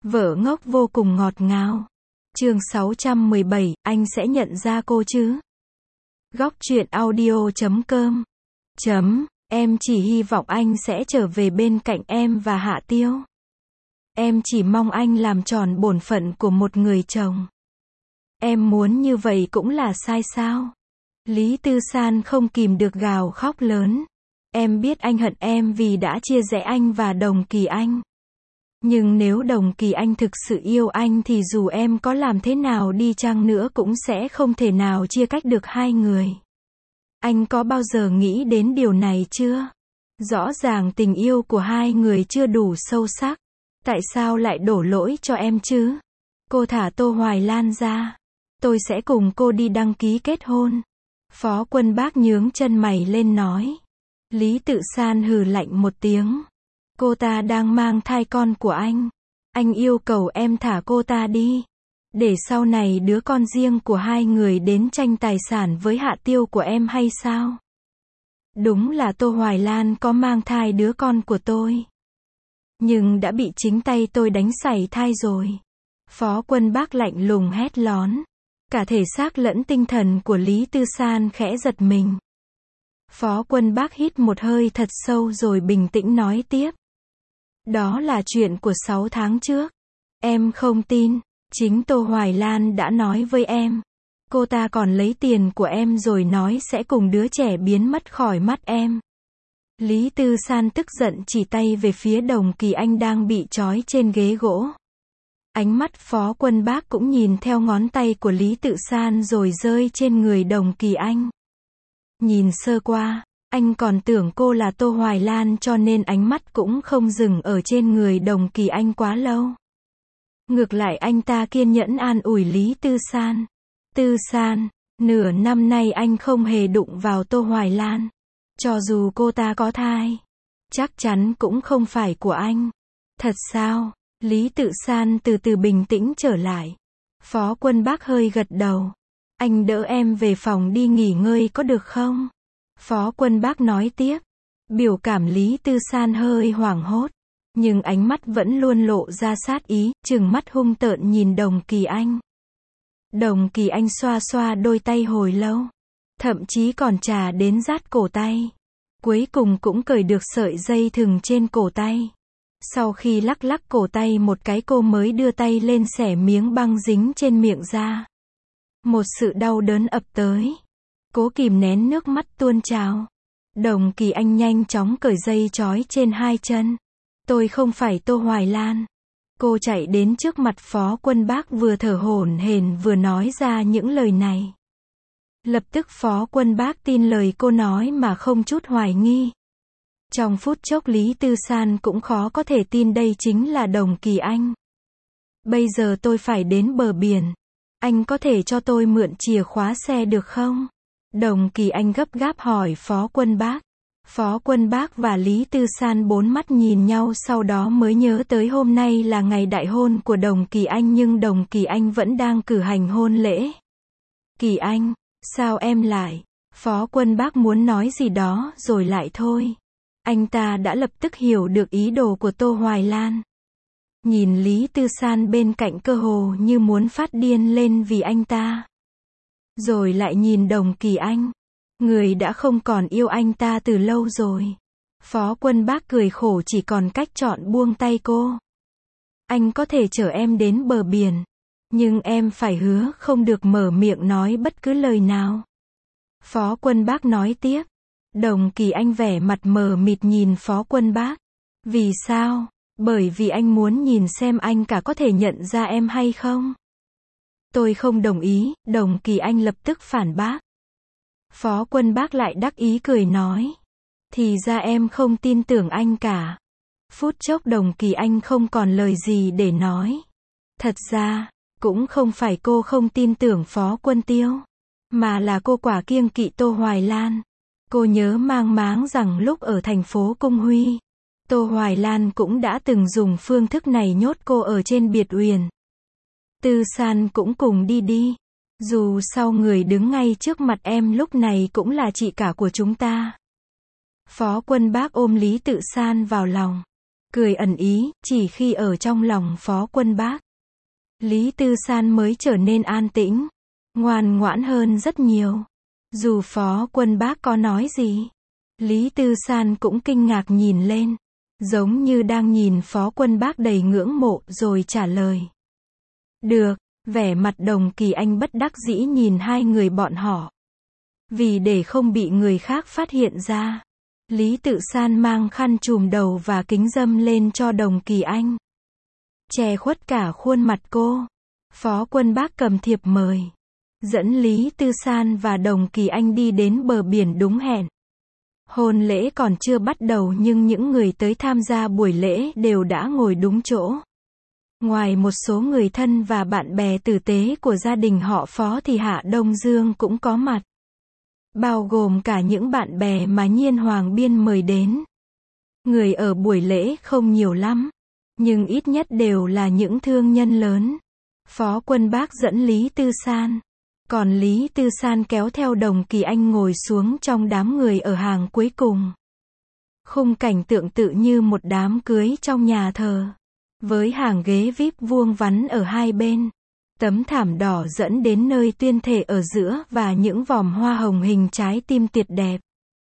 Vợ ngốc vô cùng ngọt ngào. Chương 617, anh sẽ nhận ra cô chứ? Góc truyện audio.com. Em chỉ hy vọng anh sẽ trở về bên cạnh em và Hạ Tiêu. Em chỉ mong anh làm tròn bổn phận của một người chồng. Em muốn như vậy cũng là sai sao? Lý Tư San không kìm được gào khóc lớn. Em biết anh hận em vì đã chia rẽ anh và Đồng Kỳ Anh. Nhưng nếu Đồng Kỳ Anh thực sự yêu anh thì dù em có làm thế nào đi chăng nữa cũng sẽ không thể nào chia cách được hai người. Anh có bao giờ nghĩ đến điều này chưa? Rõ ràng tình yêu của hai người chưa đủ sâu sắc. Tại sao lại đổ lỗi cho em chứ? Cô thả Tô Hoài Lan ra. Tôi sẽ cùng cô đi đăng ký kết hôn. Phó Quân Bác nhướng chân mày lên nói. Lý Tự San hừ lạnh một tiếng. Cô ta đang mang thai con của anh. Anh yêu cầu em thả cô ta đi. Để sau này đứa con riêng của hai người đến tranh tài sản với Hạ Tiêu của em hay sao? Đúng là Tô Hoài Lan có mang thai đứa con của tôi. Nhưng đã bị chính tay tôi đánh sảy thai rồi. Phó Quân Bác lạnh lùng hét lón. Cả thể xác lẫn tinh thần của Lý Tư San khẽ giật mình. Phó Quân Bác hít một hơi thật sâu rồi bình tĩnh nói tiếp. Đó là chuyện của 6 tháng trước. Em không tin. Chính Tô Hoài Lan đã nói với em. Cô ta còn lấy tiền của em rồi nói sẽ cùng đứa trẻ biến mất khỏi mắt em. Lý Tư San tức giận chỉ tay về phía Đồng Kỳ Anh đang bị trói trên ghế gỗ. Ánh mắt Phó Quân Bác cũng nhìn theo ngón tay của Lý Tự San rồi rơi trên người Đồng Kỳ Anh. Nhìn sơ qua, anh còn tưởng cô là Tô Hoài Lan cho nên ánh mắt cũng không dừng ở trên người Đồng Kỳ Anh quá lâu. Ngược lại anh ta kiên nhẫn an ủi Lý Tư San. Tư San, nửa năm nay anh không hề đụng vào Tô Hoài Lan. Cho dù cô ta có thai, chắc chắn cũng không phải của anh. Thật sao? Lý Tự San từ từ bình tĩnh trở lại. Phó Quân Bác hơi gật đầu. Anh đỡ em về phòng đi nghỉ ngơi có được không? Phó Quân Bác nói tiếp. Biểu cảm Lý Tư San hơi hoảng hốt. Nhưng ánh mắt vẫn luôn lộ ra sát ý, trừng mắt hung tợn nhìn Đồng Kỳ Anh. Đồng Kỳ Anh xoa xoa đôi tay hồi lâu. Thậm chí còn chà đến rát cổ tay. Cuối cùng cũng cởi được sợi dây thừng trên cổ tay. Sau khi lắc lắc cổ tay một cái cô mới đưa tay lên xẻ miếng băng dính trên miệng ra. Một sự đau đớn ập tới. Cố kìm nén nước mắt tuôn trào. Đồng Kỳ Anh nhanh chóng cởi dây trói trên hai chân. Tôi không phải Tô Hoài Lan. Cô chạy đến trước mặt Phó Quân Bác vừa thở hổn hển vừa nói ra những lời này. Lập tức Phó Quân Bác tin lời cô nói mà không chút hoài nghi. Trong phút chốc Lý Tư San cũng khó có thể tin đây chính là Đồng Kỳ Anh. Bây giờ tôi phải đến bờ biển. Anh có thể cho tôi mượn chìa khóa xe được không? Đồng Kỳ Anh gấp gáp hỏi Phó Quân Bác. Phó Quân Bác và Lý Tư San bốn mắt nhìn nhau sau đó mới nhớ tới hôm nay là ngày đại hôn của Đồng Kỳ Anh nhưng Đồng Kỳ Anh vẫn đang cử hành hôn lễ. Kỳ Anh, sao em lại? Phó Quân Bác muốn nói gì đó rồi lại thôi. Anh ta đã lập tức hiểu được ý đồ của Tô Hoài Lan. Nhìn Lý Tư San bên cạnh cơ hồ như muốn phát điên lên vì anh ta. Rồi lại nhìn Đồng Kỳ Anh. Người đã không còn yêu anh ta từ lâu rồi. Phó Quân Bác cười khổ chỉ còn cách chọn buông tay cô. Anh có thể chở em đến bờ biển. Nhưng em phải hứa không được mở miệng nói bất cứ lời nào. Phó Quân Bác nói tiếp. Đồng Kỳ Anh vẻ mặt mờ mịt nhìn Phó Quân Bác. Vì sao? Bởi vì anh muốn nhìn xem anh cả có thể nhận ra em hay không? Tôi không đồng ý, Đồng Kỳ Anh lập tức phản bác. Phó Quân Bác lại đắc ý cười nói. Thì ra em không tin tưởng anh cả. Phút chốc Đồng Kỳ Anh không còn lời gì để nói. Thật ra, cũng không phải cô không tin tưởng Phó Quân Tiêu. Mà là cô quả kiêng kỵ Tô Hoài Lan. Cô nhớ mang máng rằng lúc ở thành phố Cung Huy, Tô Hoài Lan cũng đã từng dùng phương thức này nhốt cô ở trên biệt uyển. Tư San cũng cùng đi. Dù sao người đứng ngay trước mặt em lúc này cũng là chị cả của chúng ta. Phó Quân Bác ôm Lý Tự San vào lòng. cười ẩn ý, chỉ khi ở trong lòng Phó Quân Bác, Lý Tư San mới trở nên an tĩnh, ngoan ngoãn hơn rất nhiều. Dù Phó Quân Bác có nói gì, Lý Tư San cũng kinh ngạc nhìn lên, giống như đang nhìn Phó Quân Bác đầy ngưỡng mộ rồi trả lời. Được, vẻ mặt Đồng Kỳ Anh bất đắc dĩ nhìn hai người bọn họ. Vì để không bị người khác phát hiện ra, Lý Tự San mang khăn trùm đầu và kính râm lên cho Đồng Kỳ Anh, che khuất cả khuôn mặt cô. Phó Quân Bác cầm thiệp mời, dẫn Lý Tư San và Đồng Kỳ Anh đi đến bờ biển đúng hẹn. Hôn lễ còn chưa bắt đầu nhưng những người tới tham gia buổi lễ đều đã ngồi đúng chỗ. Ngoài một số người thân và bạn bè tử tế của gia đình họ Phó thì Hạ Đông Dương cũng có mặt, bao gồm cả những bạn bè mà Nhiên Hoàng Biên mời đến. Người ở buổi lễ không nhiều lắm, nhưng ít nhất đều là những thương nhân lớn. Phó Quân Bác dẫn Lý Tư San, còn Lý Tư San kéo theo Đồng Kỳ Anh ngồi xuống trong đám người ở hàng cuối cùng. Khung cảnh tượng tự như một đám cưới trong nhà thờ, với hàng ghế VIP vuông vắn ở hai bên, tấm thảm đỏ dẫn đến nơi tuyên thệ ở giữa và những vòm hoa hồng hình trái tim tuyệt đẹp.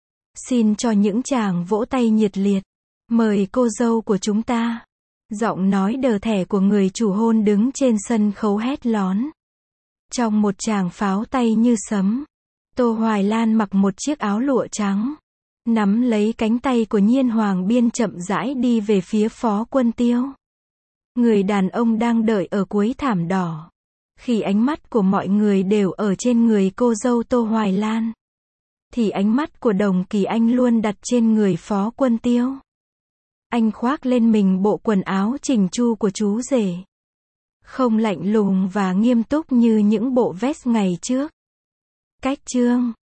Xin cho những tràng vỗ tay nhiệt liệt. Mời cô dâu của chúng ta. Giọng nói đờ thẻ của người chủ hôn đứng trên sân khấu hét lón. Trong một tràng pháo tay như sấm, Tô Hoài Lan mặc một chiếc áo lụa trắng, nắm lấy cánh tay của Nhiên Hoàng Biên chậm rãi đi về phía Phó Quân Tiêu. Người đàn ông đang đợi ở cuối thảm đỏ. Khi ánh mắt của mọi người đều ở trên người cô dâu Tô Hoài Lan, thì ánh mắt của Đồng Kỳ Anh luôn đặt trên người Phó Quân Tiêu. Anh khoác lên mình bộ quần áo chỉnh chu của chú rể, không lạnh lùng và nghiêm túc như những bộ vest ngày trước. Cách chương